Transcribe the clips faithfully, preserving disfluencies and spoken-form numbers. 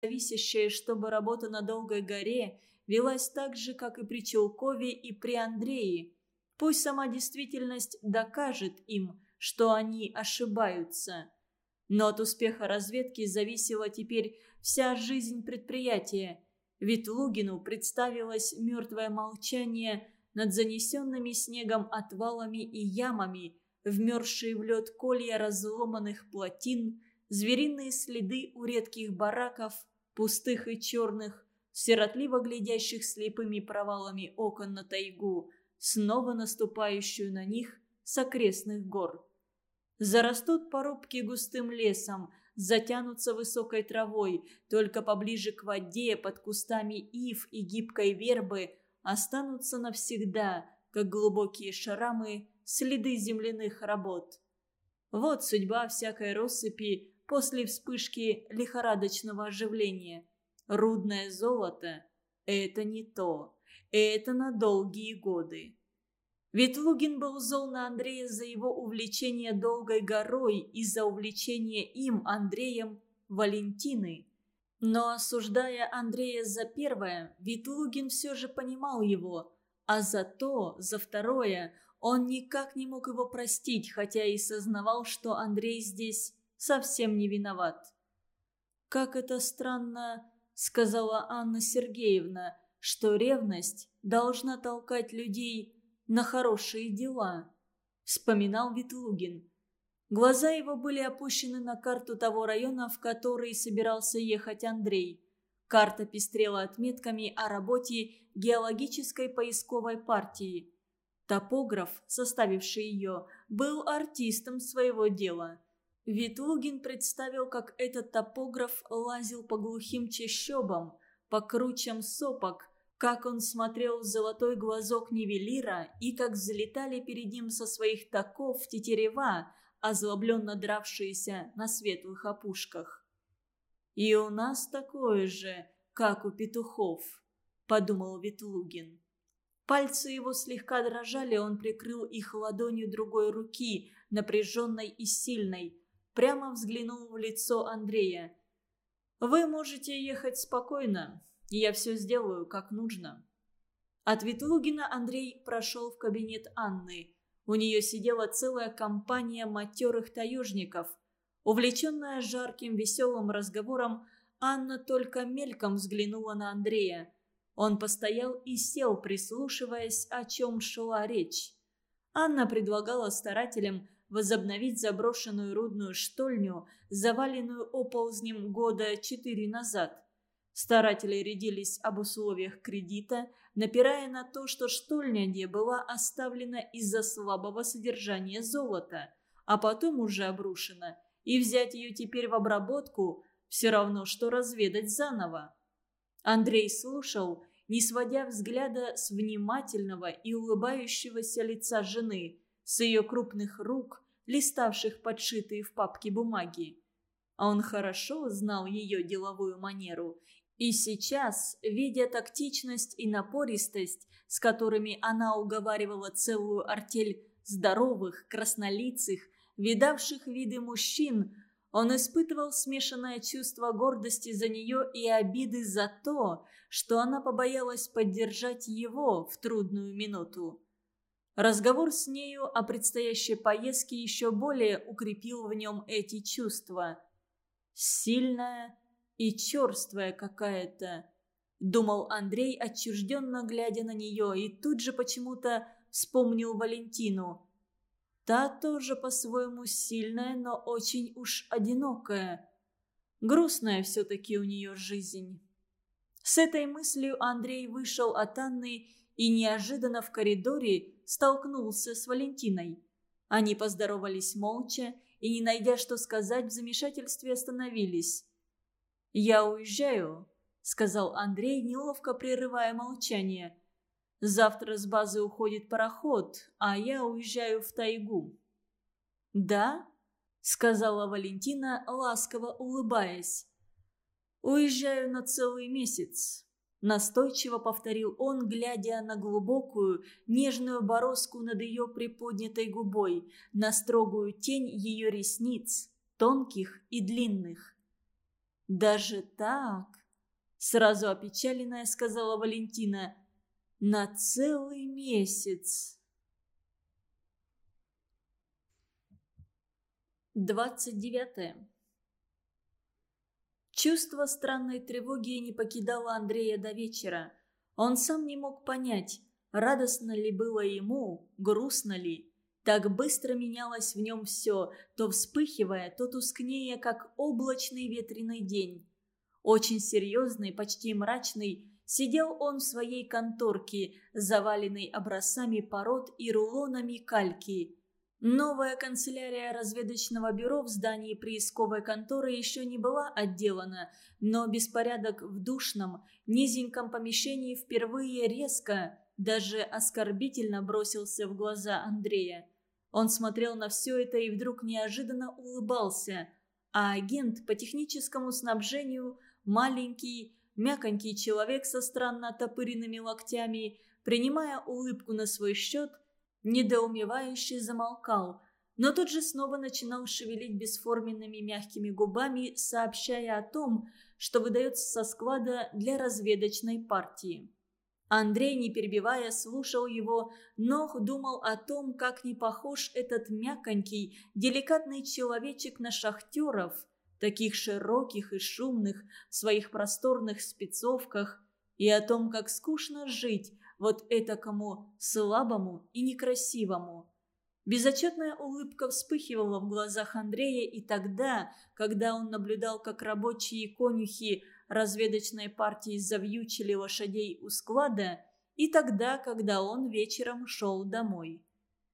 зависящее, чтобы работа на Долгой горе велась так же, как и при Челкове и при Андрее. Пусть сама действительность докажет им, что они ошибаются. Но от успеха разведки зависела теперь вся жизнь предприятия. Ведь Лугину представилось мертвое молчание над занесенными снегом отвалами и ямами, вмерзшие в лед колья разломанных плотин, звериные следы у редких бараков, пустых и черных, сиротливо глядящих слепыми провалами окон на тайгу, снова наступающую на них с окрестных гор. Зарастут порубки густым лесом, затянутся высокой травой, только поближе к воде, под кустами ив и гибкой вербы, останутся навсегда, как глубокие шрамы, следы земляных работ. Вот судьба всякой россыпи после вспышки лихорадочного оживления. Рудное золото – это не то, это на долгие годы. Ведь Лугин был зол на Андрея за его увлечение Долгой горой и за увлечение им, Андреем, Валентиной. Но осуждая Андрея за первое, ведь Лугин все же понимал его, а за то, за второе, он никак не мог его простить, хотя и сознавал, что Андрей здесь совсем не виноват. «Как это странно», — сказала Анна Сергеевна, «что ревность должна толкать людей на хорошие дела», — вспоминал Ветлугин. Глаза его были опущены на карту того района, в который собирался ехать Андрей. Карта пестрела отметками о работе геологической поисковой партии. Топограф, составивший ее, был артистом своего дела. Ветлугин представил, как этот топограф лазил по глухим чащобам, по кручам сопок, как он смотрел в золотой глазок нивелира и как взлетали перед ним со своих токов тетерева, озлобленно дравшиеся на светлых опушках. «И у нас такое же, как у петухов», — подумал Ветлугин. Пальцы его слегка дрожали, он прикрыл их ладонью другой руки, напряженной и сильной, прямо взглянул в лицо Андрея. «Вы можете ехать спокойно, я все сделаю, как нужно». От Ветлугина Андрей прошел в кабинет Анны. У нее сидела целая компания матерых таежников. Увлеченная жарким веселым разговором, Анна только мельком взглянула на Андрея. Он постоял и сел, прислушиваясь, о чем шла речь. Анна предлагала старателям возобновить заброшенную рудную штольню, заваленную оползнем года четыре назад. Старатели рядились об условиях кредита, напирая на то, что штольня не была оставлена из-за слабого содержания золота, а потом уже обрушена, и взять ее теперь в обработку все равно, что разведать заново. Андрей слушал, не сводя взгляда с внимательного и улыбающегося лица жены, с ее крупных рук, листавших подшитые в папке бумаги. А он хорошо знал ее деловую манеру, и сейчас, видя тактичность и напористость, с которыми она уговаривала целую артель здоровых, краснолицых, видавших виды мужчин, он испытывал смешанное чувство гордости за нее и обиды за то, что она побоялась поддержать его в трудную минуту. Разговор с нею о предстоящей поездке еще более укрепил в нем эти чувства. «Сильная и черствая какая-то», — думал Андрей, отчужденно глядя на нее, и тут же почему-то вспомнил Валентину. Та тоже по-своему сильная, но очень уж одинокая. Грустная все-таки у нее жизнь. С этой мыслью Андрей вышел от Анны и неожиданно в коридоре столкнулся с Валентиной. Они поздоровались молча и, не найдя что сказать, в замешательстве остановились. «Я уезжаю», — сказал Андрей, неловко прерывая молчание. «Завтра с базы уходит пароход, а я уезжаю в тайгу». «Да?» — сказала Валентина, ласково улыбаясь. «Уезжаю на целый месяц», — настойчиво повторил он, глядя на глубокую, нежную бороздку над ее приподнятой губой, на строгую тень ее ресниц, тонких и длинных. «Даже так?» – сразу опечаленная сказала Валентина. «На целый месяц». Двадцать девятое. Чувство странной тревоги не покидало Андрея до вечера. Он сам не мог понять, радостно ли было ему, грустно ли. Так быстро менялось в нем все, то вспыхивая, то тускнея, как облачный ветреный день. Очень серьезный, почти мрачный, сидел он в своей конторке, заваленной образцами пород и рулонами кальки. Новая канцелярия разведочного бюро в здании приисковой конторы еще не была отделана, но беспорядок в душном, низеньком помещении впервые резко, даже оскорбительно бросился в глаза Андрея. Он смотрел на все это и вдруг неожиданно улыбался, а агент по техническому снабжению, маленький, мяконький человек со странно оттопыренными локтями, принимая улыбку на свой счет, недоумевающе замолкал, но тут же снова начинал шевелить бесформенными мягкими губами, сообщая о том, что выдается со склада для разведочной партии. Андрей, не перебивая, слушал его, но думал о том, как не похож этот мяконький, деликатный человечек на шахтеров, таких широких и шумных в своих просторных спецовках, и о том, как скучно жить вот этакому слабому и некрасивому. Безотчетная улыбка вспыхивала в глазах Андрея и тогда, когда он наблюдал, как рабочие конюхи разведочной партии завьючили лошадей у склада, и тогда, когда он вечером шел домой.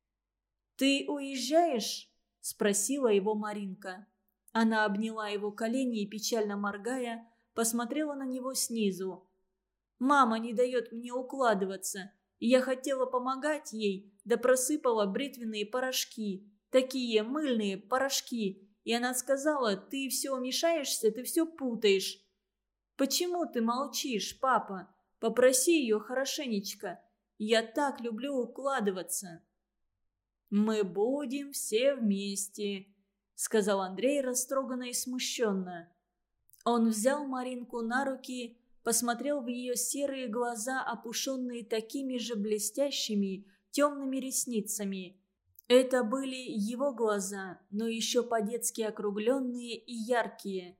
«Ты уезжаешь?» – спросила его Маринка. Она обняла его колени и, печально моргая, посмотрела на него снизу. «Мама не дает мне укладываться. Я хотела помогать ей, да просыпала бритвенные порошки. Такие мыльные порошки. И она сказала, ты все мешаешься, ты все путаешь. Почему ты молчишь, папа? Попроси ее хорошенечко. Я так люблю укладываться». «Мы будем все вместе», — сказал Андрей растроганно и смущенно. Он взял Маринку на руки, посмотрел в ее серые глаза, опушенные такими же блестящими, темными ресницами. Это были его глаза, но еще по-детски округленные и яркие.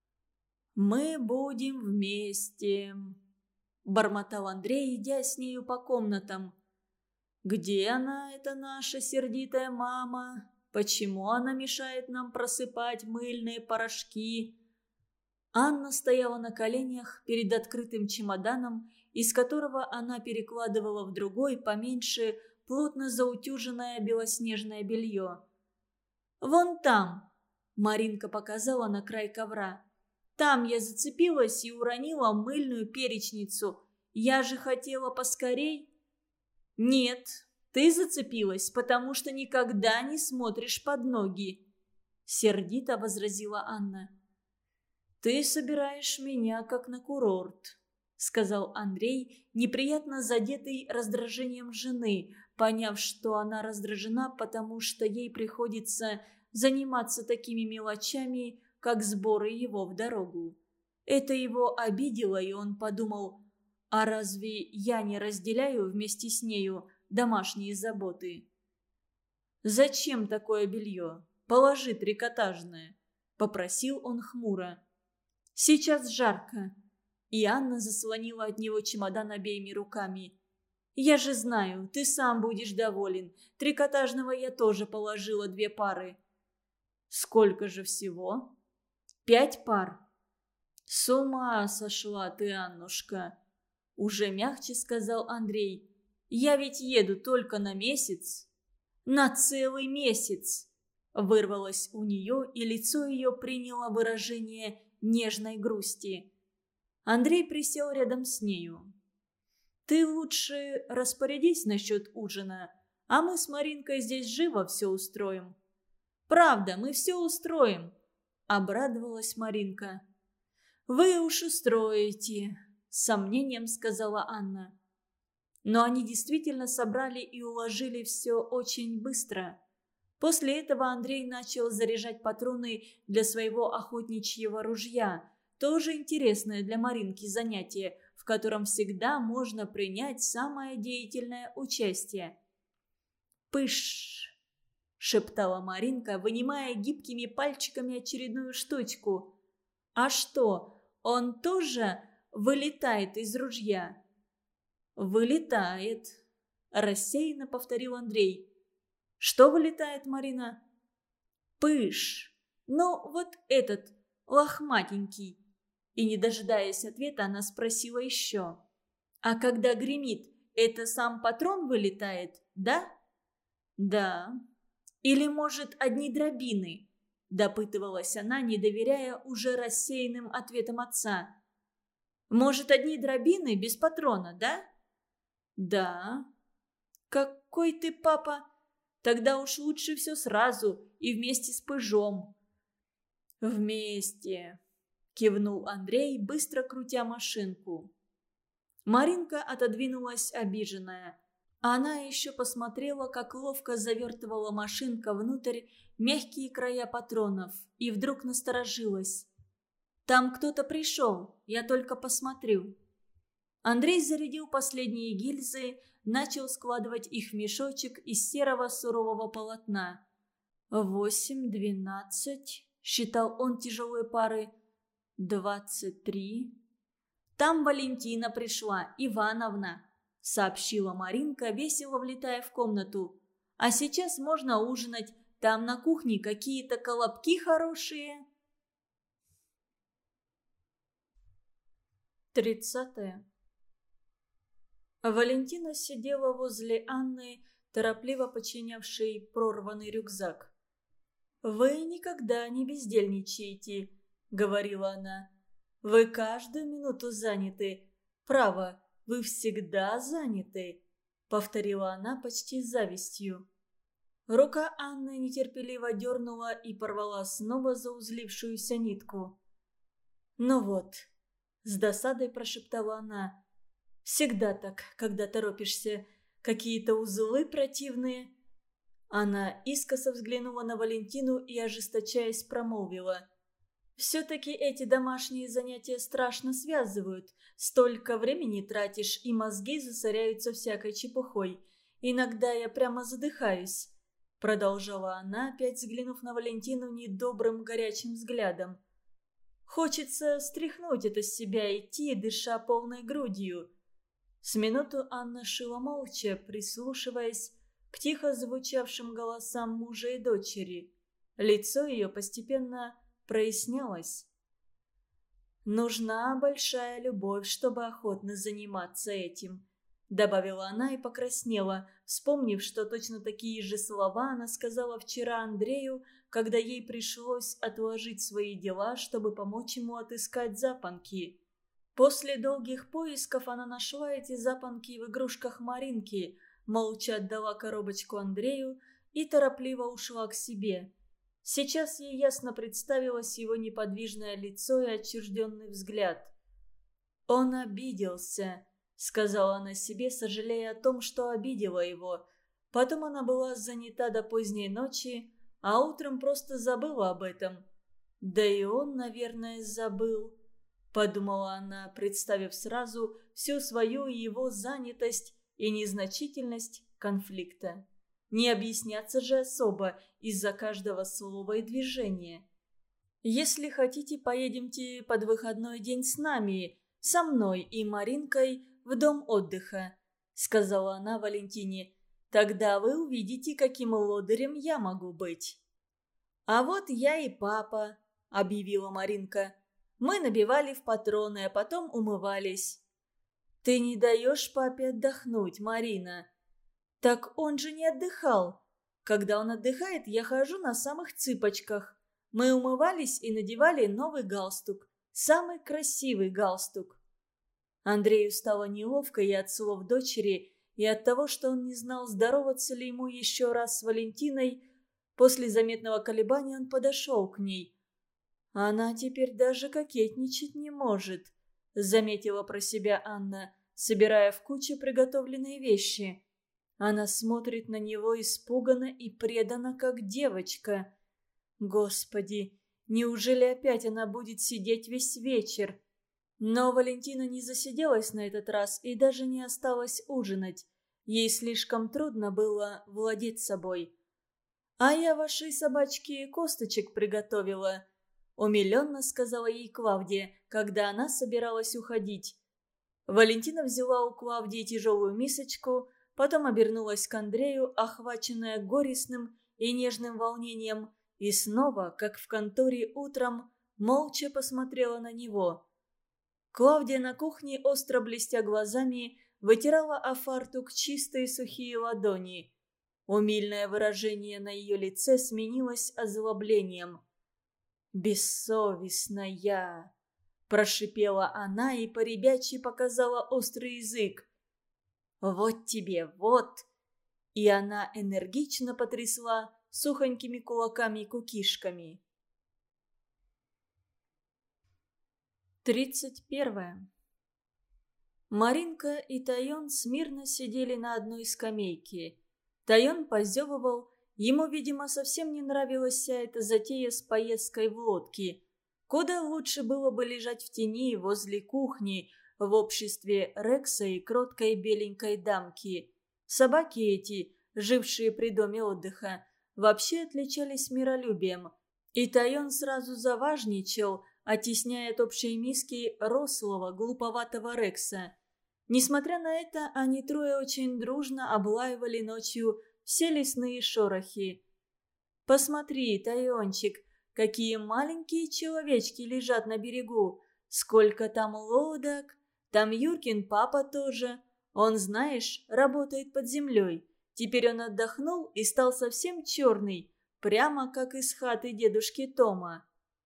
«Мы будем вместе», – бормотал Андрей, идя с нею по комнатам. «Где она, эта наша сердитая мама? Почему она мешает нам просыпать мыльные порошки?» Анна стояла на коленях перед открытым чемоданом, из которого она перекладывала в другой, поменьше, плотно заутюженное белоснежное белье. «Вон там!» – Маринка показала на край ковра. «Там я зацепилась и уронила мыльную перечницу. Я же хотела поскорей». «Нет, ты зацепилась, потому что никогда не смотришь под ноги», – сердито возразила Анна. «Ты собираешь меня как на курорт», — сказал Андрей, неприятно задетый раздражением жены, поняв, что она раздражена, потому что ей приходится заниматься такими мелочами, как сборы его в дорогу. Это его обидело, и он подумал, а разве я не разделяю вместе с нею домашние заботы? «Зачем такое белье? Положи трикотажное», — попросил он хмуро. «Сейчас жарко». И Анна заслонила от него чемодан обеими руками. «Я же знаю, ты сам будешь доволен. Трикотажного я тоже положила две пары». «Сколько же всего?» «Пять пар». «С ума сошла ты, Аннушка», — уже мягче сказал Андрей. «Я ведь еду только на месяц». «На целый месяц», — вырвалось у нее, и лицо ее приняло выражение нежной грусти. Андрей присел рядом с нею. «Ты лучше распорядись насчет ужина, а мы с Маринкой здесь живо все устроим». «Правда, мы все устроим», — обрадовалась Маринка. «Вы уж устроите», — с сомнением сказала Анна. Но они действительно собрали и уложили все очень быстро. После этого Андрей начал заряжать патроны для своего охотничьего ружья, тоже интересное для Маринки занятие, в котором всегда можно принять самое деятельное участие. «Пыш!» – шептала Маринка, вынимая гибкими пальчиками очередную штучку. «А что, он тоже вылетает из ружья?» «Вылетает», – рассеянно повторил Андрей. «Что вылетает, Марина?» «Пыш! Ну, вот этот, лохматенький». И, не дожидаясь ответа, она спросила еще. «А когда гремит, это сам патрон вылетает, да?» «Да». «Или, может, одни дробины?» – допытывалась она, не доверяя уже рассеянным ответам отца. «Может, одни дробины без патрона, да?» «Да». «Какой ты, папа? Тогда уж лучше все сразу и вместе с пыжом». «Вместе», – кивнул Андрей, быстро крутя машинку. Маринка отодвинулась обиженная. Она еще посмотрела, как ловко завертывала машинка внутрь мягкие края патронов, и вдруг насторожилась. «Там кто-то пришел, я только посмотрю». Андрей зарядил последние гильзы, начал складывать их в мешочек из серого сурового полотна. «Восемь, двенадцать», — считал он тяжелой пары, «двадцать три». «Там Валентина пришла, Ивановна», — сообщила Маринка, весело влетая в комнату. «А сейчас можно ужинать, там на кухне какие-то колобки хорошие». Тридцатое. Валентина сидела возле Анны, торопливо починявшей прорванный рюкзак. «Вы никогда не бездельничаете», — говорила она. «Вы каждую минуту заняты. Право, вы всегда заняты», — повторила она почти с завистью. Рука Анны нетерпеливо дернула и порвала снова заузлившуюся нитку. «Ну вот», — с досадой прошептала она, — «всегда так, когда торопишься. Какие-то узлы противные». Она искоса взглянула на Валентину и, ожесточаясь, промолвила: «Все-таки эти домашние занятия страшно связывают. Столько времени тратишь, и мозги засоряются всякой чепухой. Иногда я прямо задыхаюсь», — продолжала она, опять взглянув на Валентину недобрым горячим взглядом. «Хочется стряхнуть это с себя, идти, дыша полной грудью». С минуту Анна шила молча, прислушиваясь к тихо звучавшим голосам мужа и дочери. Лицо ее постепенно прояснялось. «Нужна большая любовь, чтобы охотно заниматься этим», — добавила она и покраснела, вспомнив, что точно такие же слова она сказала вчера Андрею, когда ей пришлось отложить свои дела, чтобы помочь ему отыскать запонки. После долгих поисков она нашла эти запонки в игрушках Маринки, молча отдала коробочку Андрею и торопливо ушла к себе. Сейчас ей ясно представилось его неподвижное лицо и отчужденный взгляд. «Он обиделся», — сказала она себе, сожалея о том, что обидела его. Потом она была занята до поздней ночи, а утром просто забыла об этом. «Да и он, наверное, забыл», — подумала она, представив сразу всю свою и его занятость и незначительность конфликта. Не объясняться же особо из-за каждого слова и движения. «Если хотите, поедемте под выходной день с нами, со мной и Маринкой в дом отдыха», — сказала она Валентине. «Тогда вы увидите, каким лодырем я могу быть». «А вот я и папа», — объявила Маринка. «Мы набивали в патроны, а потом умывались». «Ты не даешь папе отдохнуть, Марина». «Так он же не отдыхал. Когда он отдыхает, я хожу на самых цыпочках. Мы умывались и надевали новый галстук. Самый красивый галстук». Андрею стало неловко и от слов дочери, и от того, что он не знал, здороваться ли ему еще раз с Валентиной. После заметного колебания он подошел к ней. «Она теперь даже кокетничать не может», — заметила про себя Анна, собирая в кучу приготовленные вещи. Она смотрит на него испуганно и преданно, как девочка. «Господи, Неужели опять она будет сидеть весь вечер? Но Валентина не засиделась на этот раз и даже не осталась ужинать. Ей слишком трудно было владеть собой. «А я вашей собачке косточек приготовила», — умиленно сказала ей Клавдия, когда она собиралась уходить. Валентина взяла у Клавдии тяжелую мисочку, потом обернулась к Андрею, охваченная горестным и нежным волнением, и снова, как в конторе утром, молча посмотрела на него. Клавдия на кухне, остро блестя глазами, вытирала о фартук чистые сухие ладони. Умильное выражение на ее лице сменилось озлоблением. «Бессовестная!» – прошипела она и поребячьи показала острый язык. «Вот тебе, вот!» И она энергично потрясла сухонькими кулаками-кукишками. Тридцать первое. Маринка и Тайон смирно сидели на одной скамейке. Тайон позевывал, ему, видимо, совсем не нравилась вся эта затея с поездкой в лодке. Куда лучше было бы лежать в тени возле кухни, в обществе Рекса и кроткой беленькой дамки. Собаки эти, жившие при доме отдыха, вообще отличались миролюбием. И Тайон сразу заважничал, оттесняя от общей миски рослого, глуповатого Рекса. Несмотря на это, они трое очень дружно облаивали ночью все лесные шорохи. «Посмотри, Тайончик, какие маленькие человечки лежат на берегу! Сколько там лодок! Там Юркин папа тоже. Он, знаешь, работает под землей. Теперь он отдохнул и стал совсем черный, прямо как из хаты дедушки Тома.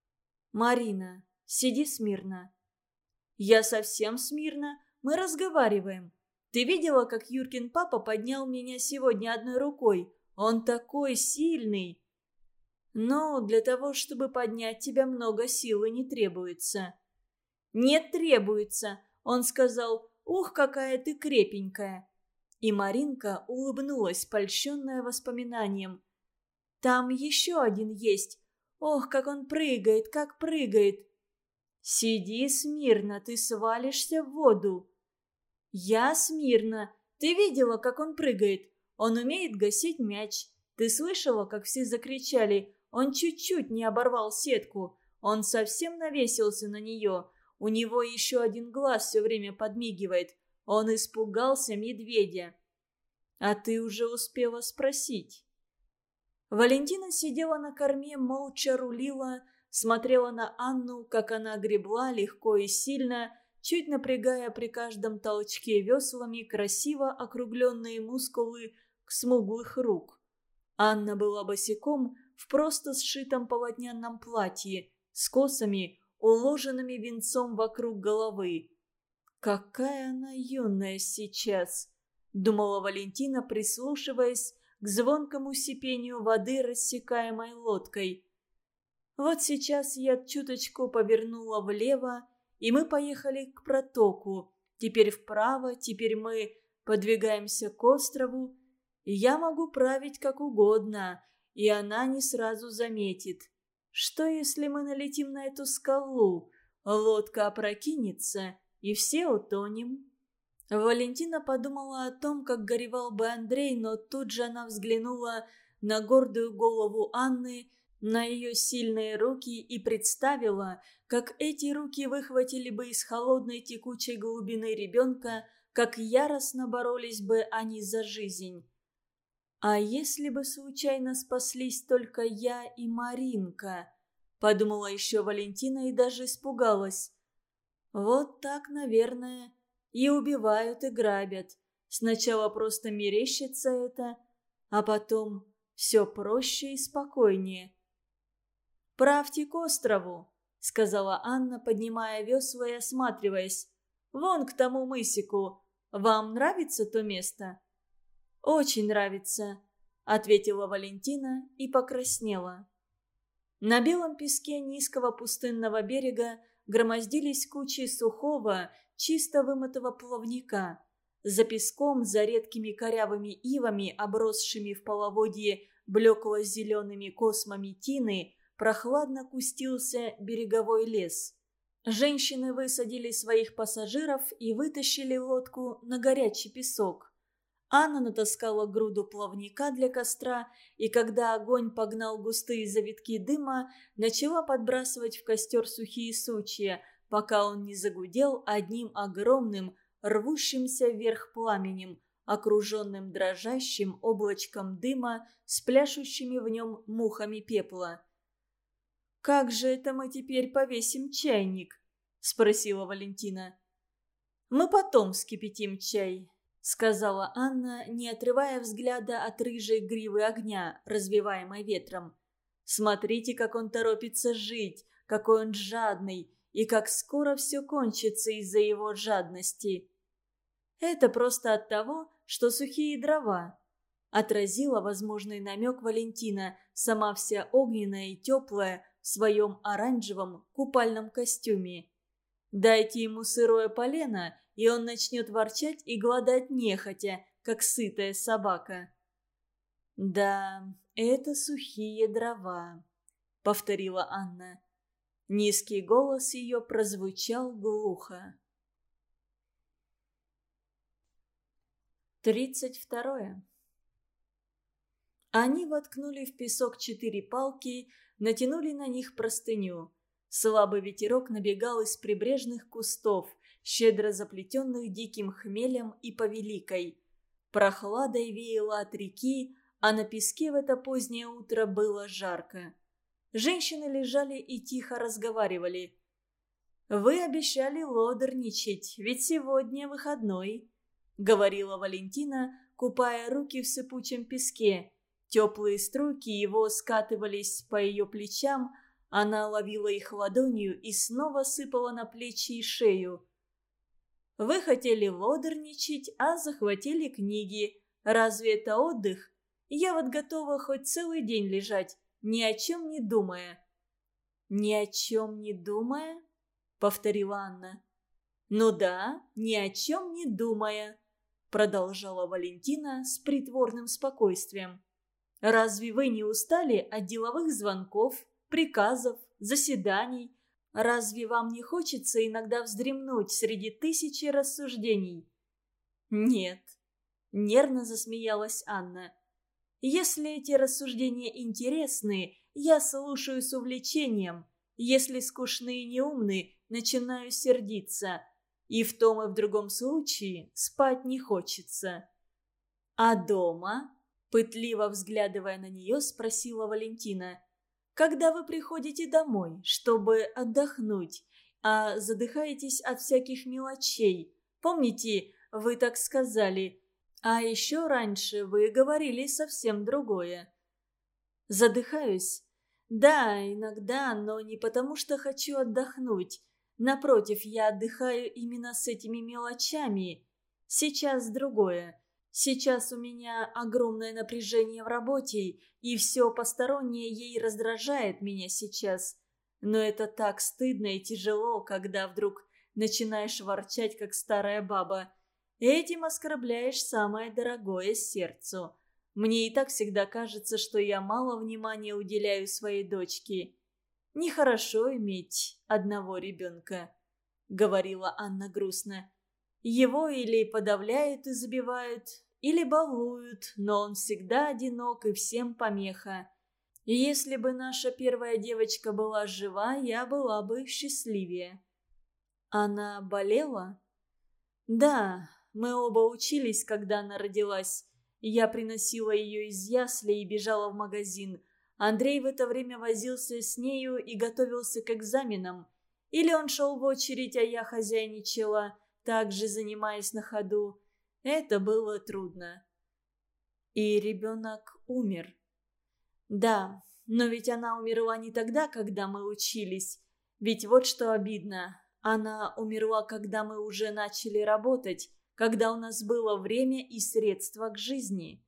Марина, сиди смирно». «Я совсем смирно. Мы разговариваем. Ты видела, как Юркин папа поднял меня сегодня одной рукой? Он такой сильный!» «Но для того, чтобы поднять тебя, много силы не требуется». «Не требуется!» Он сказал: «Ух, какая ты крепенькая!» И Маринка улыбнулась, польщенная воспоминанием. «Там еще один есть. Ох, как он прыгает, как прыгает!» «Сиди смирно, ты свалишься в воду». «Я смирно. Ты видела, как он прыгает? Он умеет гасить мяч. Ты слышала, как все закричали? Он чуть-чуть не оборвал сетку. Он совсем навесился на нее. У него еще один глаз все время подмигивает. Он испугался медведя». «А ты уже успела спросить?» Валентина сидела на корме, молча рулила, смотрела на Анну, как она гребла легко и сильно, чуть напрягая при каждом толчке веслами красиво округленные мускулы смуглых рук. Анна была босиком в просто сшитом полотняном платье, с косами, уложенными венцом вокруг головы. «Какая она юная сейчас!» — думала Валентина, прислушиваясь к звонкому сипению воды, рассекаемой лодкой. «Вот сейчас я чуточку повернула влево, и мы поехали к протоку. Теперь вправо, теперь мы подвигаемся к острову. И я могу править как угодно, и она не сразу заметит. Что, если мы налетим на эту скалу? Лодка опрокинется, и все утонем». Валентина подумала о том, как горевал бы Андрей, но тут же она взглянула на гордую голову Анны, на ее сильные руки и представила, как эти руки выхватили бы из холодной текучей глубины ребенка, как яростно боролись бы они за жизнь. «А если бы случайно спаслись только я и Маринка?» – подумала еще Валентина и даже испугалась. «Вот так, наверное, и убивают, и грабят. Сначала просто мерещится это, а потом все проще и спокойнее». «Правьте к острову», — сказала Анна, поднимая весла и осматриваясь. «Вон к тому мысику. Вам нравится то место?» «Очень нравится», — ответила Валентина и покраснела. На белом песке низкого пустынного берега громоздились кучи сухого, чисто вымытого плавника. За песком, за редкими корявыми ивами, обросшими в половодье блекло-зелеными космами тины, прохладно кустился береговой лес. Женщины высадили своих пассажиров и вытащили лодку на горячий песок. Анна натаскала груду плавника для костра, и когда огонь погнал густые завитки дыма, начала подбрасывать в костер сухие сучья, пока он не загудел одним огромным, рвущимся вверх пламенем, окруженным дрожащим облачком дыма с пляшущими в нем мухами пепла. «Как же это мы теперь повесим чайник?» – спросила Валентина. «Мы потом вскипятим чай», – сказала Анна, не отрывая взгляда от рыжей гривы огня, развиваемой ветром. «Смотрите, как он торопится жить, какой он жадный, и как скоро все кончится из-за его жадности». «Это просто от того, что сухие дрова», – отразила возможный намек Валентина, сама вся огненная и теплая, в своем оранжевом купальном костюме. «Дайте ему сырое полено, и он начнет ворчать и голодать нехотя, как сытая собака». «Да, это сухие дрова», — повторила Анна. Низкий голос ее прозвучал глухо. Тридцать второе. Они воткнули в песок четыре палки, натянули на них простыню. Слабый ветерок набегал из прибрежных кустов, щедро заплетенных диким хмелем и повеликой. Прохладой веяло от реки, а на песке в это позднее утро было жарко. Женщины лежали и тихо разговаривали. «Вы обещали лодорничать, ведь сегодня выходной», — говорила Валентина, купая руки в сыпучем песке. Теплые струйки его скатывались по ее плечам, она ловила их ладонью и снова сыпала на плечи и шею. «Вы хотели лодорничать, а захватили книги. Разве это отдых? Я вот готова хоть целый день лежать, ни о чем не думая». «Ни о чем не думая?» — повторила Анна. «Ну да, ни о чем не думая», — продолжала Валентина с притворным спокойствием. «Разве вы не устали от деловых звонков, приказов, заседаний? Разве вам не хочется иногда вздремнуть среди тысячи рассуждений?» «Нет», — нервно засмеялась Анна. «Если эти рассуждения интересны, я слушаю с увлечением. Если скучны и неумны, начинаю сердиться. И в том и в другом случае спать не хочется». «А дома?» Пытливо взглядывая на нее, спросила Валентина. «Когда вы приходите домой, чтобы отдохнуть, а задыхаетесь от всяких мелочей? Помните, вы так сказали? А еще раньше вы говорили совсем другое». «Задыхаюсь? Да, иногда, но не потому, что хочу отдохнуть. Напротив, я отдыхаю именно с этими мелочами. Сейчас другое. Сейчас у меня огромное напряжение в работе, и все постороннее ей раздражает меня сейчас. Но это так стыдно и тяжело, когда вдруг начинаешь ворчать, как старая баба. Этим оскорбляешь самое дорогое сердцу. Мне и так всегда кажется, что я мало внимания уделяю своей дочке. Нехорошо иметь одного ребенка», — говорила Анна грустно. «Его или подавляют и забивают, или балуют, но он всегда одинок и всем помеха. И если бы наша первая девочка была жива, я была бы счастливее». «Она болела?» «Да, мы оба учились, когда она родилась. Я приносила ее из ясли и бежала в магазин. Андрей в это время возился с нею и готовился к экзаменам. Или он шел в очередь, а я хозяйничала, также занимаясь на ходу. Это было трудно». «И ребенок умер?» «Да, но ведь она умерла не тогда, когда мы учились. Ведь вот что обидно. Она умерла, когда мы уже начали работать, когда у нас было время и средства к жизни».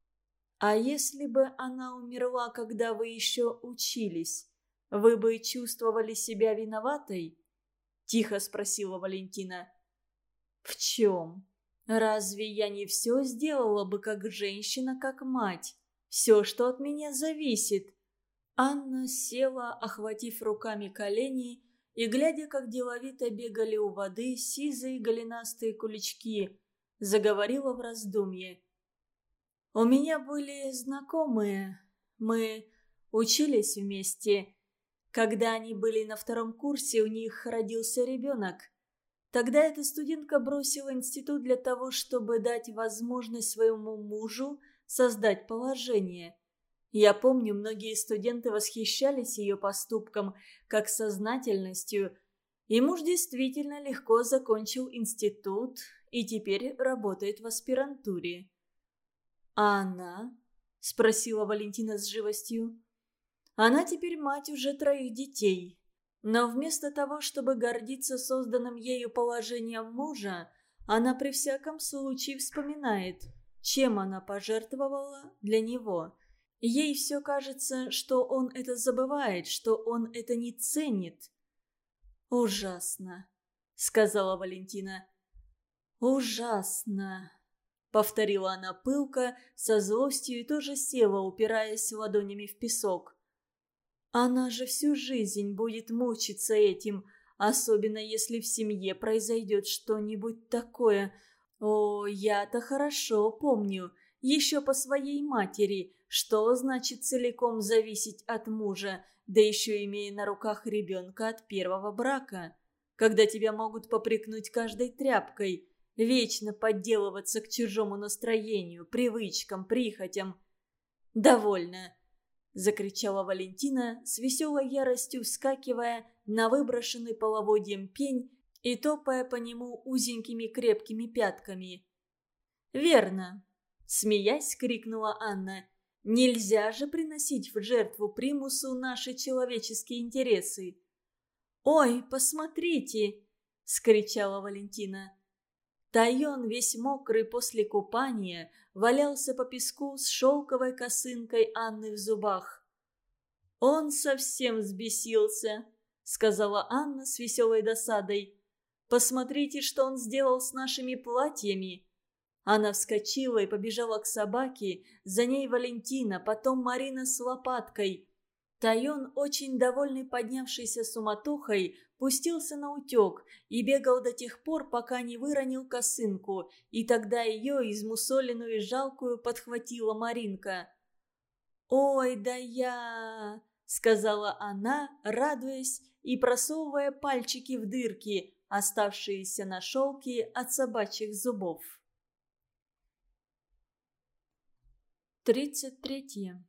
«А если бы она умерла, когда вы еще учились, вы бы чувствовали себя виноватой?» – тихо спросила Валентина. «В чем? Разве я не все сделала бы как женщина, как мать? Все, что от меня зависит?» Анна села, охватив руками колени, и, глядя, как деловито бегали у воды сизые голенастые кулички, заговорила в раздумье. «У меня были знакомые. Мы учились вместе. Когда они были на втором курсе, у них родился ребенок. Тогда эта студентка бросила институт для того, чтобы дать возможность своему мужу создать положение. Я помню, многие студенты восхищались ее поступком, как сознательностью, и муж действительно легко закончил институт и теперь работает в аспирантуре». «А она?» – спросила Валентина с живостью. «Она теперь мать уже троих детей. Но вместо того, чтобы гордиться созданным ею положением мужа, она при всяком случае вспоминает, чем она пожертвовала для него. Ей все кажется, что он это забывает, что он это не ценит». «Ужасно», — сказала Валентина. «Ужасно», — повторила она пылко, со злостью и тоже села, упираясь ладонями в песок. «Она же всю жизнь будет мучиться этим, особенно если в семье произойдет что-нибудь такое. О, я-то хорошо помню, еще по своей матери, что значит целиком зависеть от мужа, да еще имея на руках ребенка от первого брака, когда тебя могут попрекнуть каждой тряпкой, вечно подделываться к чужому настроению, привычкам, прихотям. «Довольно!» – закричала Валентина, с веселой яростью вскакивая на выброшенный половодьем пень и топая по нему узенькими крепкими пятками. «Верно!» – смеясь, крикнула Анна. «Нельзя же приносить в жертву примусу наши человеческие интересы!» «Ой, посмотрите!» – скричала Валентина. Тайон, весь мокрый после купания, валялся по песку с шелковой косынкой Анны в зубах. «Он совсем взбесился», — сказала Анна с веселой досадой. «Посмотрите, что он сделал с нашими платьями». Она вскочила и побежала к собаке, за ней Валентина, потом Марина с лопаткой. Тайон, очень довольный поднявшейся суматохой, пустился на утек и бегал до тех пор, пока не выронил косынку, и тогда ее, измусоленную и жалкую, подхватила Маринка. «Ой, да я!» — сказала она, радуясь и просовывая пальчики в дырки, оставшиеся на шелке от собачьих зубов. Тридцать третье.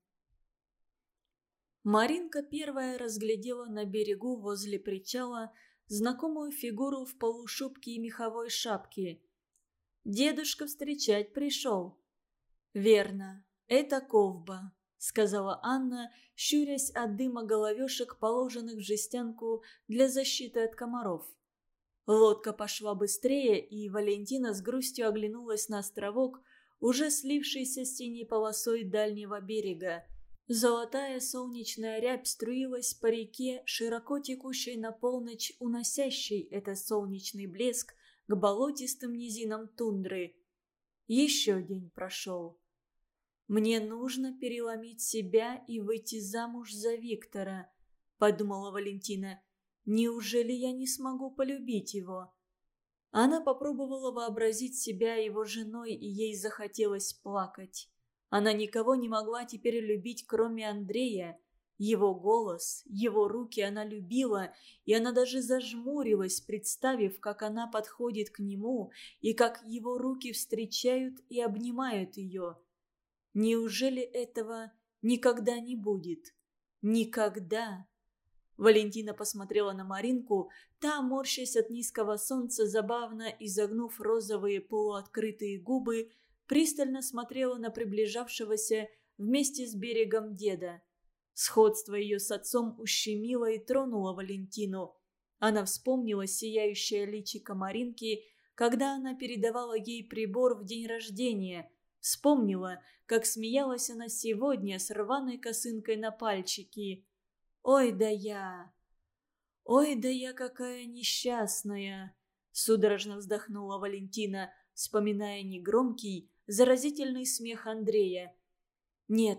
Маринка первая разглядела на берегу возле причала знакомую фигуру в полушубке и меховой шапке. Дедушка встречать пришел. «Верно, это Ковба», — сказала Анна, щурясь от дыма головешек, положенных в жестянку для защиты от комаров. Лодка пошла быстрее, и Валентина с грустью оглянулась на островок, уже слившийся с синей полосой дальнего берега. Золотая солнечная рябь струилась по реке, широко текущей на полночь, уносящей этот солнечный блеск к болотистым низинам тундры. Еще день прошел. «Мне нужно переломить себя и выйти замуж за Виктора», — подумала Валентина. «Неужели я не смогу полюбить его?» Она попробовала вообразить себя его женой, и ей захотелось плакать. Она никого не могла теперь любить, кроме Андрея. Его голос, его руки она любила, и она даже зажмурилась, представив, как она подходит к нему, и как его руки встречают и обнимают ее. Неужели этого никогда не будет? Никогда! Валентина посмотрела на Маринку, та, морщась от низкого солнца, забавно изогнув розовые полуоткрытые губы, пристально смотрела на приближавшегося вместе с берегом деда. Сходство ее с отцом ущемило и тронуло Валентину. Она вспомнила сияющее личико Маринки, когда она передавала ей прибор в день рождения. Вспомнила, как смеялась она сегодня с рваной косынкой на пальчике. «Ой, да я! Ой, да я какая несчастная!» Судорожно вздохнула Валентина, вспоминая негромкий, заразительный смех Андрея. «Нет,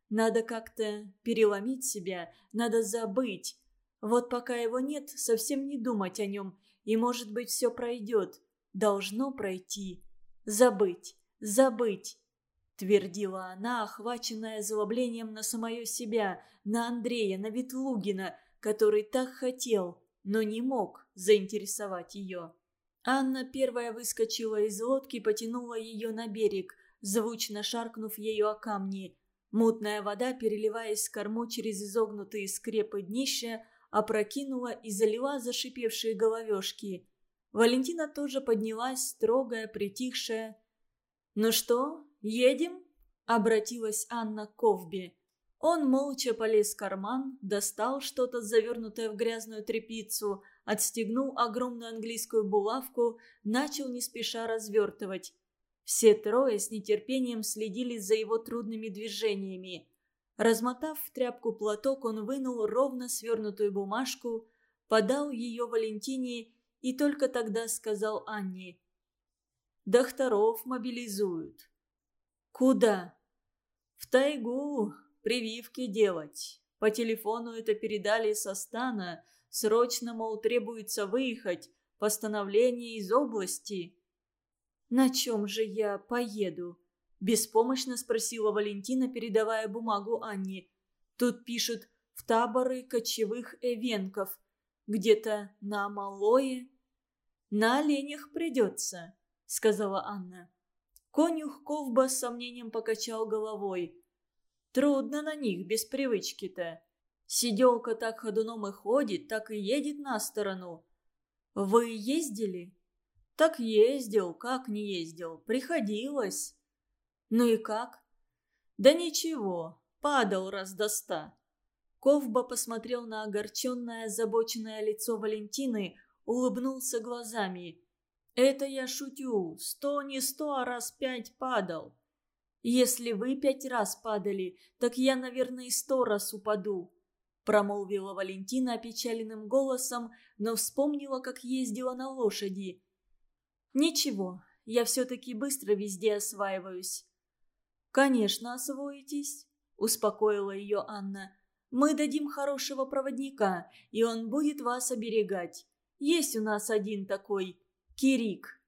Надо как-то переломить себя, надо забыть. Вот пока его нет, совсем не думать о нем, и, может быть, все пройдет. Должно пройти. Забыть, забыть, твердила она, охваченная злоблением на самое себя, на Андрея, на Ветлугина, который так хотел, но не мог заинтересовать ее. Анна первая выскочила из лодки и потянула ее на берег, звучно шаркнув ею о камни. Мутная вода, переливаясь с корму через изогнутые скрепы днища, опрокинула и залила зашипевшие головешки. Валентина тоже поднялась, строгая, притихшая. «Ну что, едем?» – обратилась Анна к Ковбе. Он молча полез в карман, достал что-то, завернутое в грязную тряпицу, отстегнул огромную английскую булавку, начал не спеша развертывать. Все трое с нетерпением следили за его трудными движениями. Размотав в тряпку платок, он вынул ровно свернутую бумажку, подал ее Валентине и только тогда сказал Анне: «Докторов мобилизуют». «Куда?» «В тайгу прививки делать. По телефону это передали со стана. Срочно, мол, требуется выехать. Постановление из области». «На чем же я поеду?» – беспомощно спросила Валентина, передавая бумагу Анне. «Тут пишут в таборы кочевых эвенков. Где-то на Малое». «На оленях придется», – сказала Анна. Конюх Ковба с сомнением покачал головой. «Трудно на них без привычки-то. Сиделка так ходуном и ходит, так и едет на сторону». «Вы ездили?» «Так ездил, как не ездил, приходилось». «Ну и как?» «Да ничего, падал раз до ста». Ковба посмотрел на огорченное, озабоченное лицо Валентины, улыбнулся глазами. «Это я шутю, сто не сто, а раз пять падал». «Если вы пять раз падали, так я, наверное, и сто раз упаду», промолвила Валентина опечаленным голосом, но вспомнила, как ездила на лошади. «Ничего, я все-таки быстро везде осваиваюсь». «Конечно, освоитесь», – успокоила ее Анна. «Мы дадим хорошего проводника, и он будет вас оберегать. Есть у нас один такой, Кирик».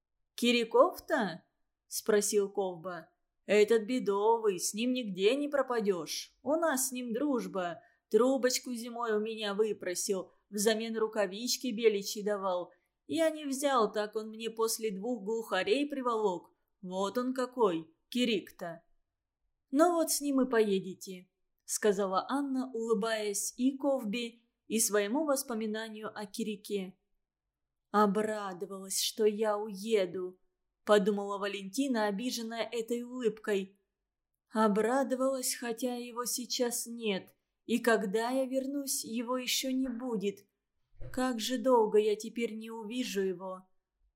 «Кириков-то?» – спросил Ковба. «Этот бедовый, с ним нигде не пропадешь. У нас с ним дружба. Трубочку зимой у меня выпросил, взамен рукавички беличьи давал. Я не взял, так он мне после двух глухарей приволок. Вот он какой, Кирик-то». «Ну вот с ним и поедете», — сказала Анна, улыбаясь и Ковбе, и своему воспоминанию о Кирике. «Обрадовалась, что я уеду», — подумала Валентина, обиженная этой улыбкой. «Обрадовалась, хотя его сейчас нет, и когда я вернусь, его еще не будет. Как же долго я теперь не увижу его».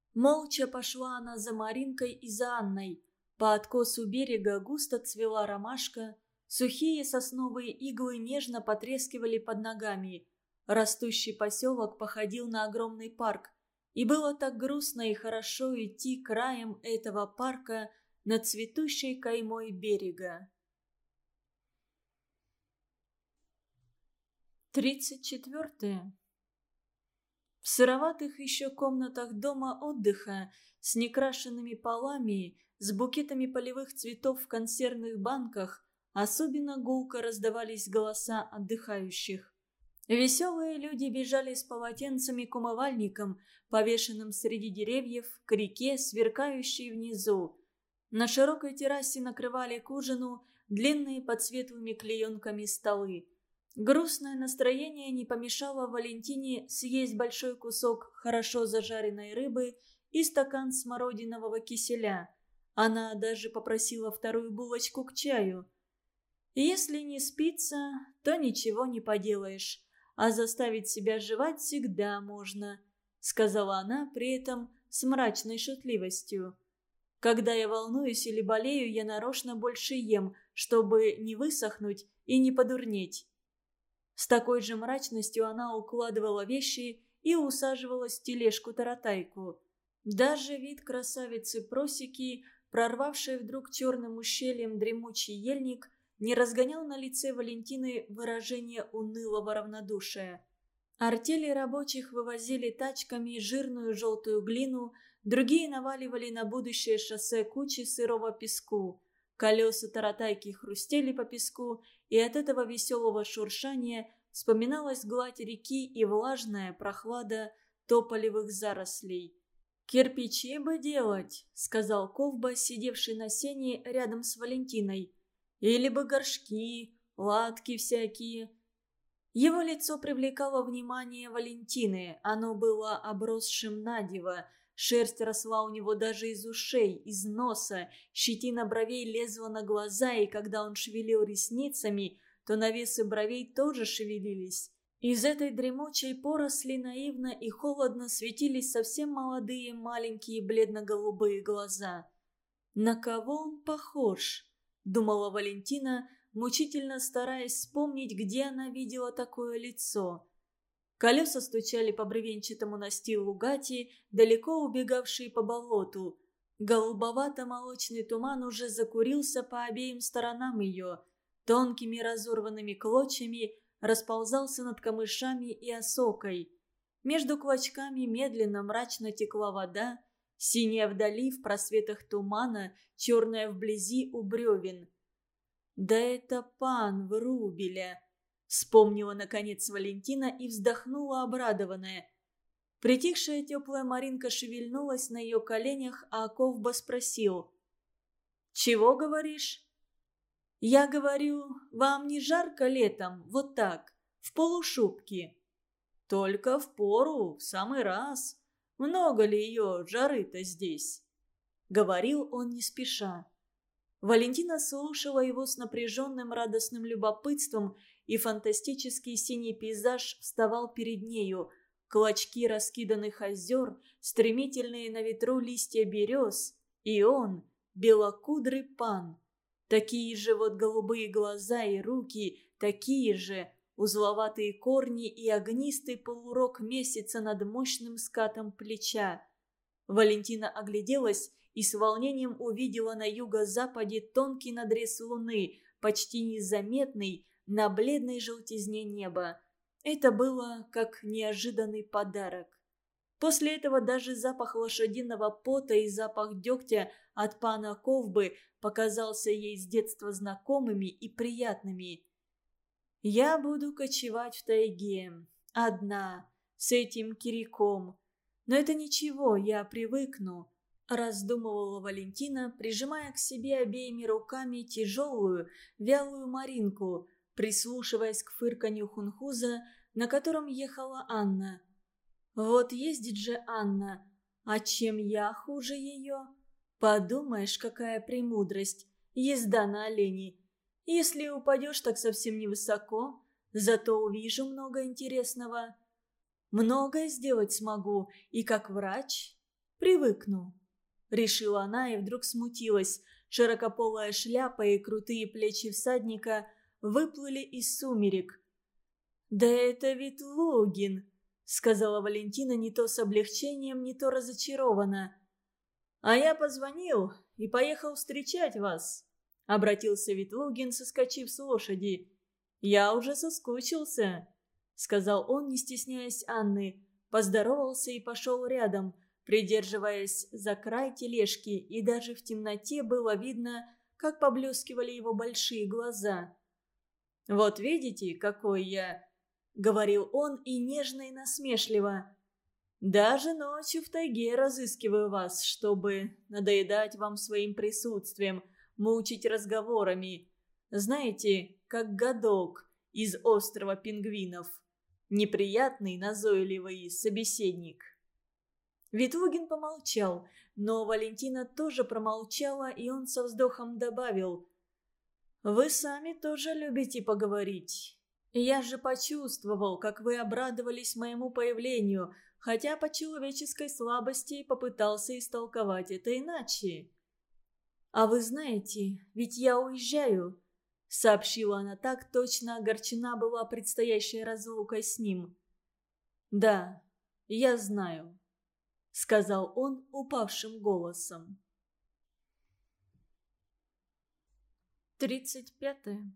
Молча пошла она за Маринкой и за Анной. По откосу берега густо цвела ромашка, сухие сосновые иглы нежно потрескивали под ногами. Растущий поселок походил на огромный парк, и было так грустно и хорошо идти краем этого парка над цветущей каймой берега. Тридцать четвертое. В сыроватых еще комнатах дома отдыха с некрашенными полами, с букетами полевых цветов в консервных банках особенно гулко раздавались голоса отдыхающих. Веселые люди бежали с полотенцами к умывальникам, повешенным среди деревьев, к реке, сверкающей внизу. На широкой террасе накрывали к ужину длинные под светлыми клеенками столы. Грустное настроение не помешало Валентине съесть большой кусок хорошо зажаренной рыбы и стакан смородинового киселя. Она даже попросила вторую булочку к чаю. Если не спится, то ничего не поделаешь, а заставить себя жевать всегда можно, сказала она при этом с мрачной шутливостью. Когда я волнуюсь или болею, я нарочно больше ем, чтобы не высохнуть и не подурнеть. С такой же мрачностью она укладывала вещи и усаживалась в тележку-таратайку. Даже вид красавицы Просеки, прорвавшей вдруг черным ущельем дремучий ельник, не разгонял на лице Валентины выражение унылого равнодушия. Артели рабочих вывозили тачками жирную желтую глину, другие наваливали на будущее шоссе кучи сырого песку. Колеса таратайки хрустели по песку, и от этого веселого шуршания вспоминалась гладь реки и влажная прохлада тополевых зарослей. «Кирпичи бы делать», — сказал Ковба, сидевший на сене рядом с Валентиной. «Или бы горшки, латки всякие». Его лицо привлекало внимание Валентины, оно было обросшим надиво, шерсть росла у него даже из ушей, из носа, щетина бровей лезла на глаза, и когда он шевелил ресницами, то навесы бровей тоже шевелились. Из этой дремучей поросли наивно и холодно светились совсем молодые маленькие бледно-голубые глаза. «На кого он похож?» – думала Валентина, мучительно стараясь вспомнить, где она видела такое лицо. Колеса стучали по бревенчатому настилу гати, далеко убегавшие по болоту. Голубовато-молочный туман уже закурился по обеим сторонам ее. Тонкими разорванными клочьями расползался над камышами и осокой. Между клочками медленно мрачно текла вода, синяя вдали в просветах тумана, черная вблизи у бревен. «Да это пан Врубеля!» — вспомнила наконец Валентина и вздохнула обрадованная. Притихшая теплая Маринка шевельнулась на ее коленях, а Ковба спросил: «Чего говоришь?» «Я говорю, вам не жарко летом, вот так, в полушубке?» «Только впору, в самый раз. Много ли ее жары-то здесь?» — говорил он не спеша. Валентина слушала его с напряженным радостным любопытством, и фантастический синий пейзаж вставал перед нею. Клочки раскиданных озер, стремительные на ветру листья берез, и он, белокудрый пан. Такие же вот голубые глаза и руки, такие же узловатые корни и огнистый полурог месяца над мощным скатом плеча. Валентина огляделась и с волнением увидела на юго-западе тонкий надрез луны, почти незаметный на бледной желтизне неба. Это было как неожиданный подарок. После этого даже запах лошадиного пота и запах дегтя от пана Ковбы показался ей с детства знакомыми и приятными. «Я буду кочевать в тайге, одна, с этим кириком. Но это ничего, я привыкну», – раздумывала Валентина, прижимая к себе обеими руками тяжелую, вялую Маринку, прислушиваясь к фырканью хунхуза, на котором ехала Анна. «Вот ездит же Анна, а чем я хуже ее? Подумаешь, какая премудрость, езда на олене. Если упадешь, так совсем невысоко, зато увижу много интересного. Многое сделать смогу, и как врач привыкну», — решила она и вдруг смутилась. Широкополая шляпа и крутые плечи всадника выплыли из сумерек. «Да это Ветлугин», — сказала Валентина не то с облегчением, не то разочарованно. «А я позвонил и поехал встречать вас», — обратился Ветлугин, соскочив с лошади. «Я уже соскучился», — сказал он, не стесняясь Анны, поздоровался и пошел рядом, придерживаясь за край тележки, и даже в темноте было видно, как поблескивали его большие глаза. «Вот видите, какой я», — говорил он и нежно и насмешливо. «Даже ночью в тайге разыскиваю вас, чтобы надоедать вам своим присутствием, мучить разговорами. Знаете, как годок из острова пингвинов. Неприятный, назойливый собеседник». Ветлугин помолчал, но Валентина тоже промолчала, и он со вздохом добавил: «Вы сами тоже любите поговорить. Я же почувствовал, как вы обрадовались моему появлению, хотя по человеческой слабости попытался истолковать это иначе». «А вы знаете, ведь я уезжаю», — сообщила она так, точно огорчена была предстоящей разлукой с ним. «Да, я знаю», — сказал он упавшим голосом. Тридцать пятое.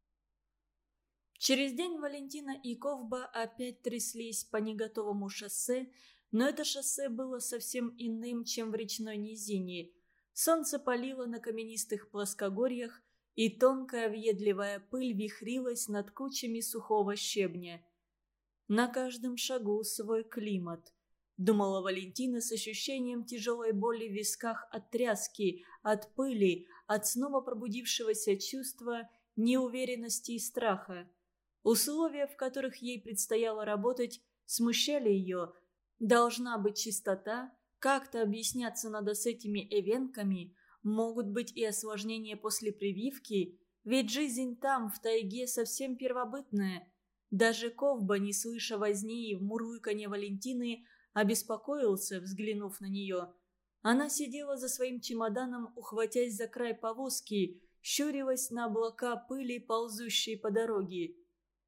Через день Валентина и Ковба опять тряслись по неготовому шоссе, но это шоссе было совсем иным, чем в речной низине. Солнце палило на каменистых плоскогорьях, и тонкая въедливая пыль вихрилась над кучами сухого щебня. «На каждом шагу свой климат», — думала Валентина с ощущением тяжелой боли в висках от тряски, от пыли, от снова пробудившегося чувства неуверенности и страха. Условия, в которых ей предстояло работать, смущали ее. Должна быть чистота, как-то объясняться надо с этими эвенками, могут быть и осложнения после прививки, ведь жизнь там, в тайге, совсем первобытная. Даже Ковба, не слыша возни и мурлыканья Валентины, обеспокоился, взглянув на нее. Она сидела за своим чемоданом, ухватясь за край повозки, щурилась на облака пыли, ползущие по дороге.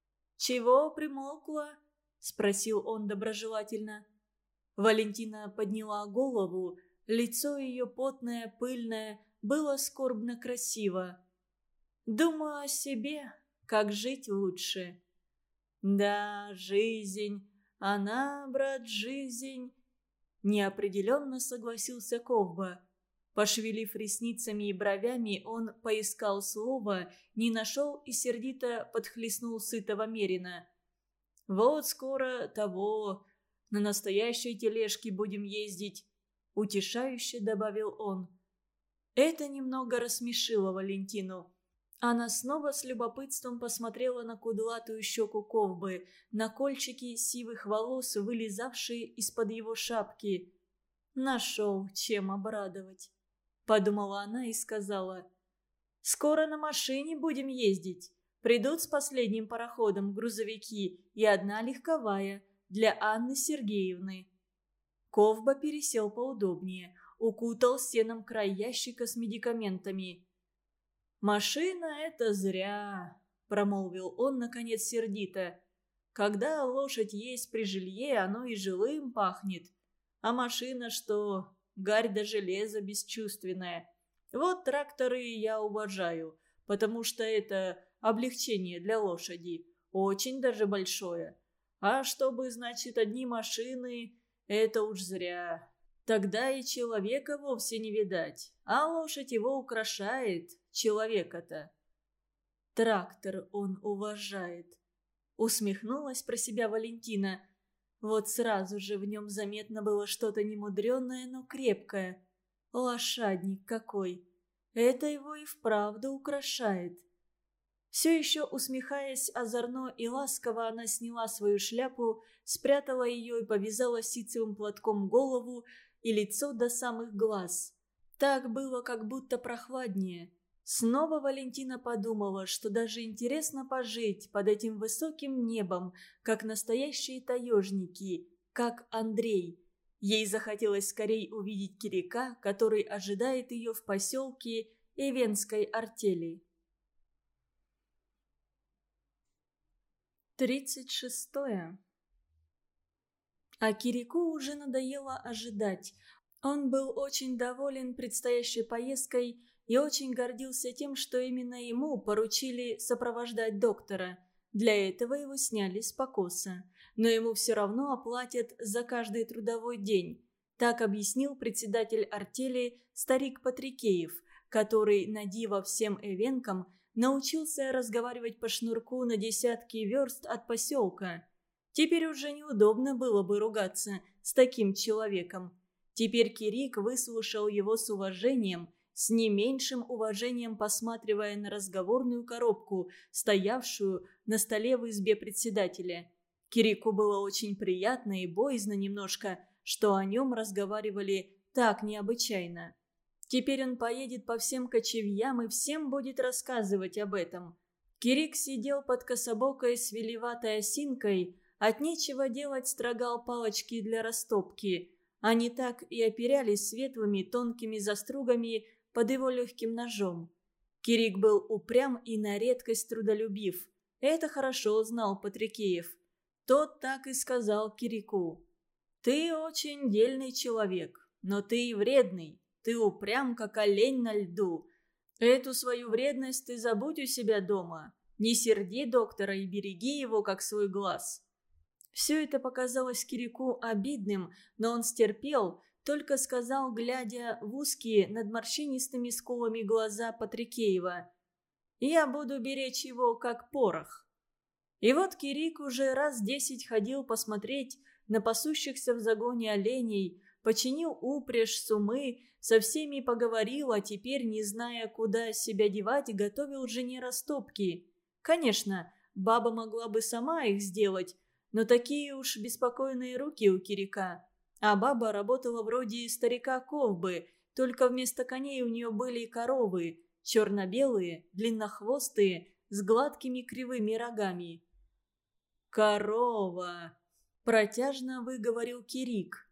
«Чего примолкла?» – спросил он доброжелательно. Валентина подняла голову, лицо ее потное, пыльное, было скорбно красиво. «Думаю о себе, как жить лучше». «Да, жизнь, она, брат, жизнь», – неопределенно согласился Ковба. Пошевелив ресницами и бровями, он поискал слово, не нашел и сердито подхлестнул сытого мерина. «Вот скоро того, на настоящей тележке будем ездить», – утешающе добавил он. Это немного рассмешило Валентину. Она снова с любопытством посмотрела на кудлатую щеку Ковбы, на кольчики сивых волос, вылезавшие из-под его шапки. «Нашел, чем обрадовать», — подумала она и сказала. «Скоро на машине будем ездить. Придут с последним пароходом грузовики и одна легковая для Анны Сергеевны». Ковба пересел поудобнее, укутал сеном край ящика с медикаментами. «Машина — это зря», — промолвил он, наконец, сердито. «Когда лошадь есть при жилье, оно и жилым пахнет. А машина что? Гарь да железо бесчувственное. Вот тракторы я уважаю, потому что это облегчение для лошади, очень даже большое. А чтобы, значит, одни машины, это уж зря. Тогда и человека вовсе не видать, а лошадь его украшает, человека-то». «Трактор он уважает», — усмехнулась про себя Валентина. Вот сразу же в нем заметно было что-то немудреное, но крепкое. Лошадник какой! Это его и вправду украшает. Все еще усмехаясь озорно и ласково, она сняла свою шляпу, спрятала ее и повязала ситцевым платком голову и лицо до самых глаз. Так было как будто прохладнее. Снова Валентина подумала, что даже интересно пожить под этим высоким небом, как настоящие таежники, как Андрей. Ей захотелось скорей увидеть Кирика, который ожидает ее в поселке Эвенской артели. Тридцать шестое. А Кирику уже надоело ожидать. Он был очень доволен предстоящей поездкой и очень гордился тем, что именно ему поручили сопровождать доктора. Для этого его сняли с покоса. Но ему все равно оплатят за каждый трудовой день. Так объяснил председатель артели старик Патрикеев, который, на диво всем эвенкам, научился разговаривать по шнурку на десятки верст от поселка. Теперь уже неудобно было бы ругаться с таким человеком. Теперь Кирик выслушал его с уважением, с не меньшим уважением посматривая на разговорную коробку, стоявшую на столе в избе председателя. Кирику было очень приятно и боязно немножко, что о нем разговаривали так необычайно. Теперь он поедет по всем кочевьям и всем будет рассказывать об этом. Кирик сидел под кособокой свелеватой осинкой, от нечего делать строгал палочки для растопки. Они так и оперялись светлыми тонкими застругами под его легким ножом. Кирик был упрям и на редкость трудолюбив. Это хорошо знал Патрикеев. Тот так и сказал Кирику: «Ты очень дельный человек, но ты и вредный. Ты упрям, как олень на льду. Эту свою вредность ты забудь у себя дома. Не серди доктора и береги его, как свой глаз». Все это показалось Кирику обидным, но он стерпел, только сказал, глядя в узкие над морщинистыми скулами глаза Патрикеева: «Я буду беречь его, как порох». И вот Кирик уже раз десять ходил посмотреть на пасущихся в загоне оленей, починил упряжь сумы, со всеми поговорил, а теперь, не зная, куда себя девать, готовил жене растопки. Конечно, баба могла бы сама их сделать, но такие уж беспокойные руки у Кирика. А баба работала вроде старика Ковбы, только вместо коней у нее были коровы, черно-белые, длиннохвостые, с гладкими кривыми рогами. «Корова!» – протяжно выговорил Кирик.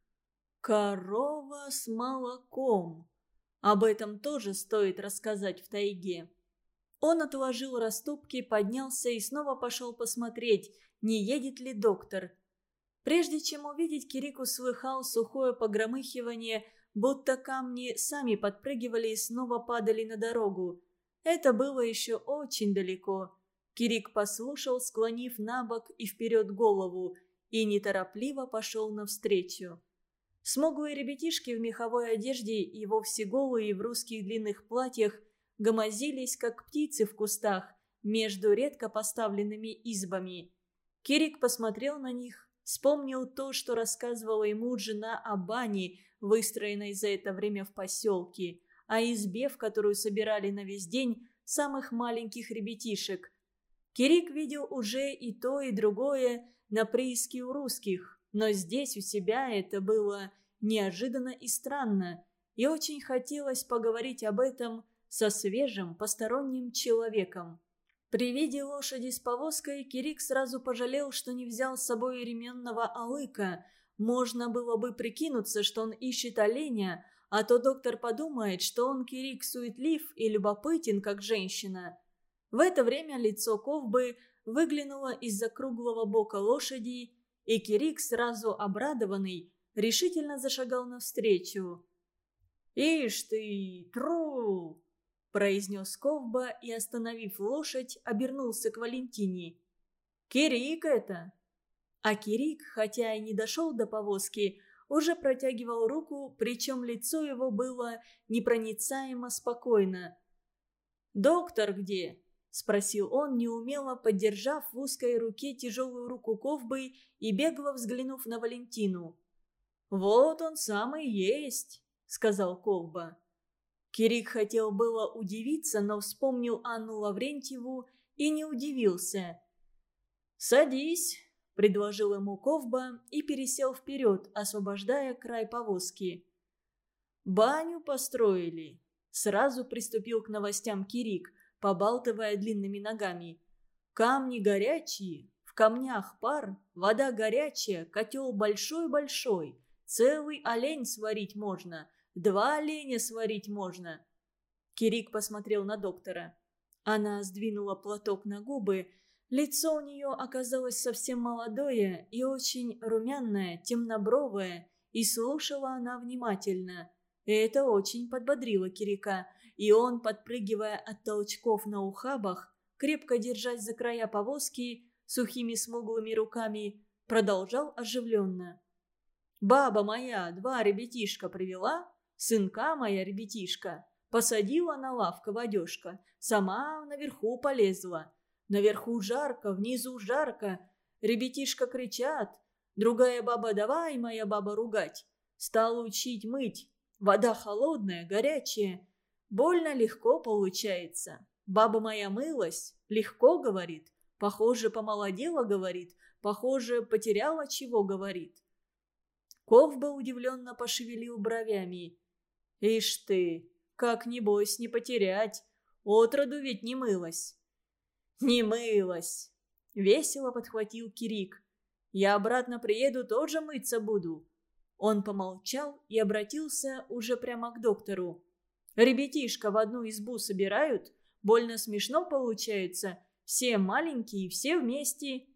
«Корова с молоком. Об этом тоже стоит рассказать в тайге». Он отложил растопки, поднялся и снова пошел посмотреть, не едет ли доктор. Прежде чем увидеть, Кирик услыхал сухое погромыхивание, будто камни сами подпрыгивали и снова падали на дорогу. Это было еще очень далеко. Кирик послушал, склонив на бок и вперед голову, и неторопливо пошел навстречу. Смуглые ребятишки в меховой одежде и вовсе голые в русских длинных платьях гомозились, как птицы в кустах, между редко поставленными избами. Кирик посмотрел на них, вспомнил то, что рассказывала ему жена о бане, выстроенной за это время в поселке, о избе, в которую собирали на весь день самых маленьких ребятишек. Кирик видел уже и то, и другое на прииске у русских, но здесь у себя это было неожиданно и странно, и очень хотелось поговорить об этом со свежим посторонним человеком. При виде лошади с повозкой Кирик сразу пожалел, что не взял с собой ременного алыка. Можно было бы прикинуться, что он ищет оленя, а то доктор подумает, что он, Кирик, суетлив и любопытен, как женщина. В это время лицо Ковбы выглянуло из-за круглого бока лошади, и Кирик, сразу обрадованный, решительно зашагал навстречу. «Ишь ты, тру!» – произнес Ковба и, остановив лошадь, обернулся к Валентине. «Кирик это!» А Кирик, хотя и не дошел до повозки, уже протягивал руку, причем лицо его было непроницаемо спокойно. «Доктор где?» – спросил он, неумело поддержав в узкой руке тяжелую руку Ковбы и бегло взглянув на Валентину. «Вот он самый есть», – сказал Ковба. Кирик хотел было удивиться, но вспомнил Анну Лаврентьеву и не удивился. «Садись», – предложил ему Ковба и пересел вперед, освобождая край повозки. «Баню построили», – сразу приступил к новостям Кирик, побалтывая длинными ногами. «Камни горячие, в камнях пар, вода горячая, котел большой-большой, целый олень сварить можно, два оленя сварить можно». Кирик посмотрел на доктора. Она сдвинула платок на губы. Лицо у нее оказалось совсем молодое и очень румяное, темнобровое, и слушала она внимательно. Это очень подбодрило Кирика, и он, подпрыгивая от толчков на ухабах, крепко держась за края повозки, сухими смуглыми руками, продолжал оживленно. «Баба моя два ребятишка привела, сынка моя ребятишка, посадила на лавку одежка, сама наверху полезла. Наверху жарко, внизу жарко, ребятишка кричат, другая баба давай, моя баба, ругать. Стала учить мыть, вода холодная, горячая, больно легко получается. Баба моя мылась, легко, говорит, похоже, помолодела, говорит, похоже, потеряла чего, говорит». Ковба удивленно пошевелил бровями. «Ишь ты, как небось не потерять, отроду ведь не мылась». «Не мылась!» – весело подхватил Кирик. «Я обратно приеду, тоже мыться буду». Он помолчал и обратился уже прямо к доктору. «Ребятишка в одну избу собирают? Больно смешно получается. Все маленькие, все вместе».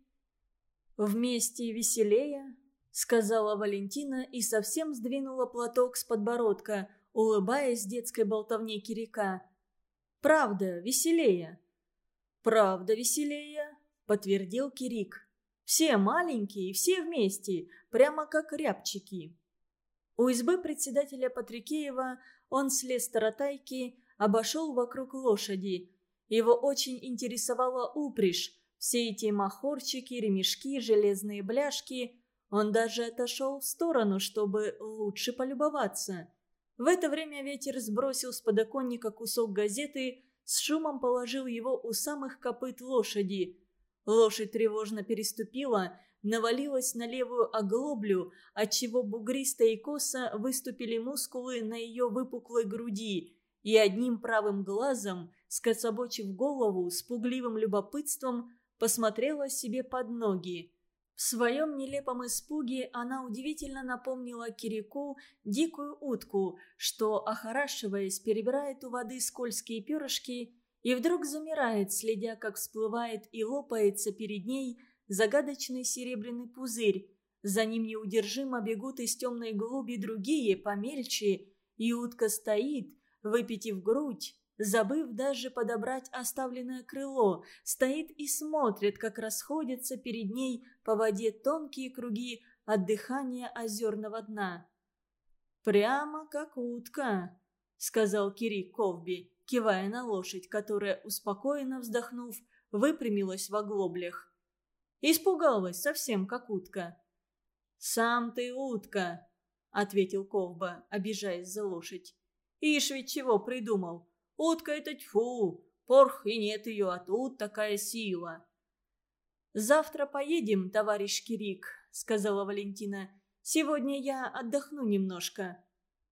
«Вместе веселее», – сказала Валентина и совсем сдвинула платок с подбородка, улыбаясь детской болтовне Кирика. Правда, веселее». «Правда веселее», — подтвердил Кирик. «Все маленькие, все вместе, прямо как рябчики». У избы председателя Патрикеева он слез с таратайки, обошел вокруг лошади. Его очень интересовала упряжь, все эти махорчики, ремешки, железные бляшки. Он даже отошел в сторону, чтобы лучше полюбоваться. В это время ветер сбросил с подоконника кусок газеты, с шумом положил его у самых копыт лошади. Лошадь тревожно переступила, навалилась на левую оглоблю, отчего бугристо и косо выступили мускулы на ее выпуклой груди, и одним правым глазом, скособочив голову, с пугливым любопытством посмотрела себе под ноги. В своем нелепом испуге она удивительно напомнила Кирику дикую утку, что, охорашиваясь, перебирает у воды скользкие перышки и вдруг замирает, следя, как всплывает и лопается перед ней загадочный серебряный пузырь. За ним неудержимо бегут из темной глуби другие, помельче, и утка стоит, выпитив грудь, забыв даже подобрать оставленное крыло, стоит и смотрит, как расходятся перед ней по воде тонкие круги от дыхания озерного дна. «Прямо как утка», — сказал Кирик Ковби, кивая на лошадь, которая, успокоенно вздохнув, выпрямилась в оглоблях. «Испугалась совсем, как утка». «Сам ты утка», — ответил Ковба, обижаясь за лошадь. «Ишь ведь чего придумал? Утка это тьфу, порх и нет ее, а тут такая сила». «Завтра поедем, товарищ Кирик», — сказала Валентина. «Сегодня я отдохну немножко».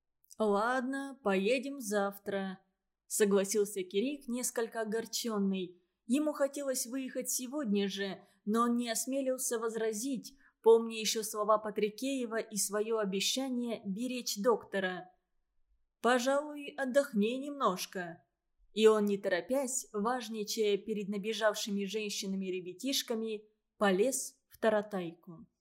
«Ладно, поедем завтра», — согласился Кирик, несколько огорченный. Ему хотелось выехать сегодня же, но он не осмелился возразить, помня еще слова Патрикеева и свое обещание беречь доктора. «Пожалуй, отдохни немножко». И он, не торопясь, важничая перед набежавшими женщинами и ребятишками, полез в таратайку.